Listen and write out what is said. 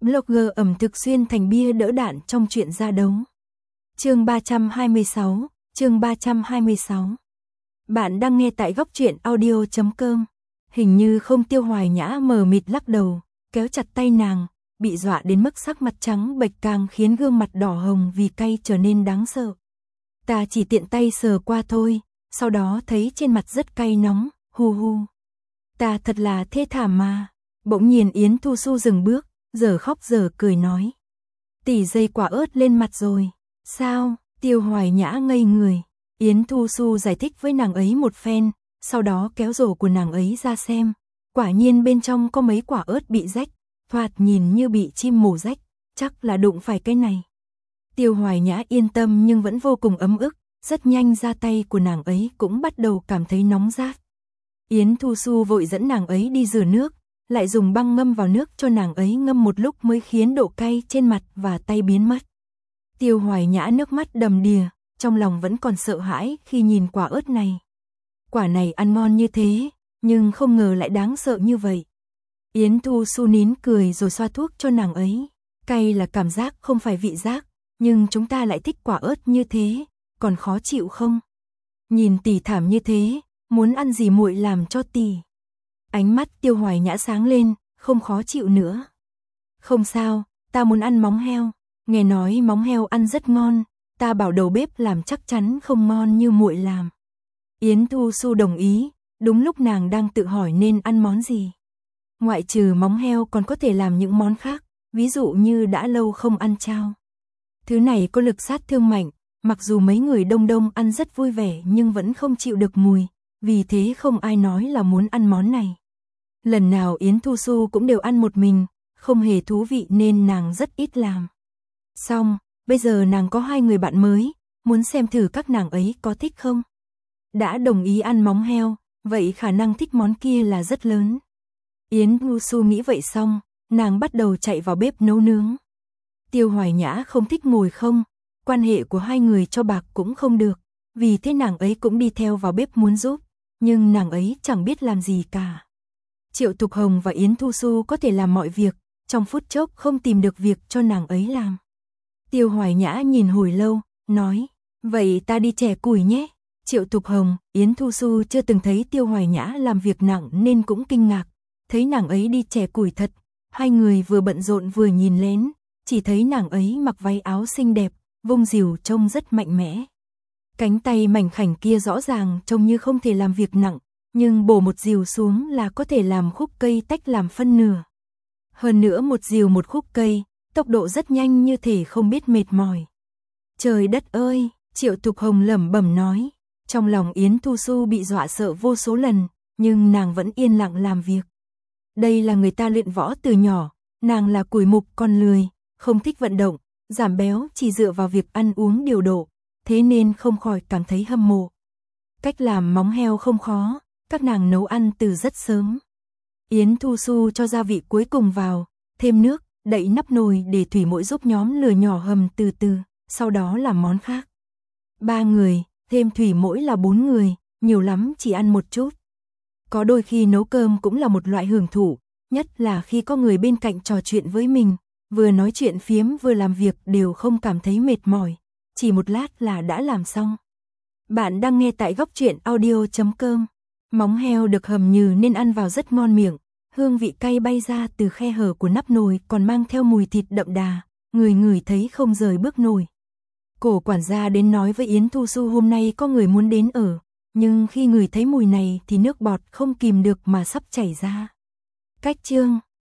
Blogger ẩm thực xuyên thành bia đỡ đạn trong chuyện ra đấu. Chương 326, chương 326. Bạn đang nghe tại góc truyện audio.com. Hình như không, Tiêu Hoài Nhã mờ mịt lắc đầu, kéo chặt tay nàng, bị dọa đến mức sắc mặt trắng bệch càng khiến gương mặt đỏ hồng vì cay trở nên đáng sợ. Ta chỉ tiện tay sờ qua thôi, sau đó thấy trên mặt rất cay nóng, hu hu. Ta thật là thê thảm mà. Bỗng nhiên Yến Thu Xu dừng bước, giờ khóc giờ cười nói. Tỉ dây quả ớt lên mặt rồi. Sao? Tiêu Hoài Nhã ngây người. Yến Thu Xu giải thích với nàng ấy một phen, sau đó kéo rổ của nàng ấy ra xem. Quả nhiên bên trong có mấy quả ớt bị rách, thoạt nhìn như bị chim mổ rách, chắc là đụng phải cái này. Tiêu Hoài Nhã yên tâm nhưng vẫn vô cùng ấm ức, rất nhanh da tay của nàng ấy cũng bắt đầu cảm thấy nóng rát. Yến Thu Xu vội dẫn nàng ấy đi rửa nước, lại dùng băng ngâm vào nước cho nàng ấy ngâm một lúc mới khiến độ cay trên mặt và tay biến mất. Tiêu Hoài Nhã nước mắt đầm đìa, trong lòng vẫn còn sợ hãi khi nhìn quả ớt này. Quả này ăn ngon như thế, nhưng không ngờ lại đáng sợ như vậy. Yến Thu Xu nín cười rồi xoa thuốc cho nàng ấy. Cay là cảm giác không phải vị giác, nhưng chúng ta lại thích quả ớt như thế, còn khó chịu không? Nhìn tỷ thảm như thế, muốn ăn gì muội làm cho tỷ. Ánh mắt Tiêu Hoài Nhã sáng lên, không khó chịu nữa. Không sao, ta muốn ăn móng heo, nghe nói móng heo ăn rất ngon, ta bảo đầu bếp làm chắc chắn không ngon như muội làm. Yến Thu Xu đồng ý, đúng lúc nàng đang tự hỏi nên ăn món gì. Ngoại trừ móng heo còn có thể làm những món khác, ví dụ như đã lâu không ăn chao. Thứ này có lực sát thương mạnh, mặc dù mấy người Đông Đông ăn rất vui vẻ nhưng vẫn không chịu được mùi, vì thế không ai nói là muốn ăn món này. Lần nào Yến Thu Xu cũng đều ăn một mình, không hề thú vị nên nàng rất ít làm. Xong, bây giờ nàng có 2 người bạn mới, muốn xem thử các nàng ấy có thích không. Đã đồng ý ăn móng heo, vậy khả năng thích món kia là rất lớn. Yến Thu Xu nghĩ vậy xong, nàng bắt đầu chạy vào bếp nấu nướng. Tiêu Hoài Nhã không thích ngồi không, quan hệ của 2 người cho bạc cũng không được, vì thế nàng ấy cũng đi theo vào bếp muốn giúp, nhưng nàng ấy chẳng biết làm gì cả. Triệu Thục Hồng và Yến Thu Xu có thể làm mọi việc, trong phút chốc không tìm được việc cho nàng ấy làm. Tiêu Hoài Nhã nhìn hồi lâu, nói, vậy ta đi chẻ củi nhé. Triệu Thục Hồng, Yến Thu Xu chưa từng thấy Tiêu Hoài Nhã làm việc nặng nên cũng kinh ngạc, thấy nàng ấy đi chẻ củi thật. 2 người vừa bận rộn vừa nhìn lén, chỉ thấy nàng ấy mặc váy áo xinh đẹp, vung rìu trông rất mạnh mẽ. Cánh tay mảnh khảnh kia rõ ràng trông như không thể làm việc nặng, nhưng bổ một rìu xuống là có thể làm khúc cây tách làm phân nửa. Hơn nữa một rìu một khúc cây, tốc độ rất nhanh như thể không biết mệt mỏi. Trời đất ơi, Triệu Thục Hồng lẩm bẩm nói, trong lòng Yến Thu Xu bị dọa sợ vô số lần, nhưng nàng vẫn yên lặng làm việc. Đây là người ta luyện võ từ nhỏ, nàng là củi mục con lười, không thích vận động, giảm béo chỉ dựa vào việc ăn uống điều độ, thế nên không khỏi cảm thấy hâm mộ. Cách làm móng heo không khó, các nàng nấu ăn từ rất sớm. Yến Thu Xu cho gia vị cuối cùng vào, thêm nước, đậy nắp nồi để thủy mỗi giúp nhóm lửa nhỏ hầm từ từ, sau đó làm món khác. 3 người, thêm thủy mỗi là 4 người, nhiều lắm chỉ ăn một chút. Có đôi khi nấu cơm cũng là một loại hưởng thụ, nhất là khi có người bên cạnh trò chuyện với mình, vừa nói chuyện phiếm vừa làm việc đều không cảm thấy mệt mỏi, chỉ một lát là đã làm xong. Bạn đang nghe tại góc truyện audio.com. Móng heo được hầm nhừ nên ăn vào rất ngon miệng, hương vị cay bay ra từ khe hở của nắp nồi còn mang theo mùi thịt đậm đà, người ngửi thấy không rời bước nồi. Cổ quản gia đến nói với Yến Thu Xu hôm nay có người muốn đến ở, nhưng khi ngửi thấy mùi này thì nước bọt không kìm được mà sắp chảy ra. Cách chương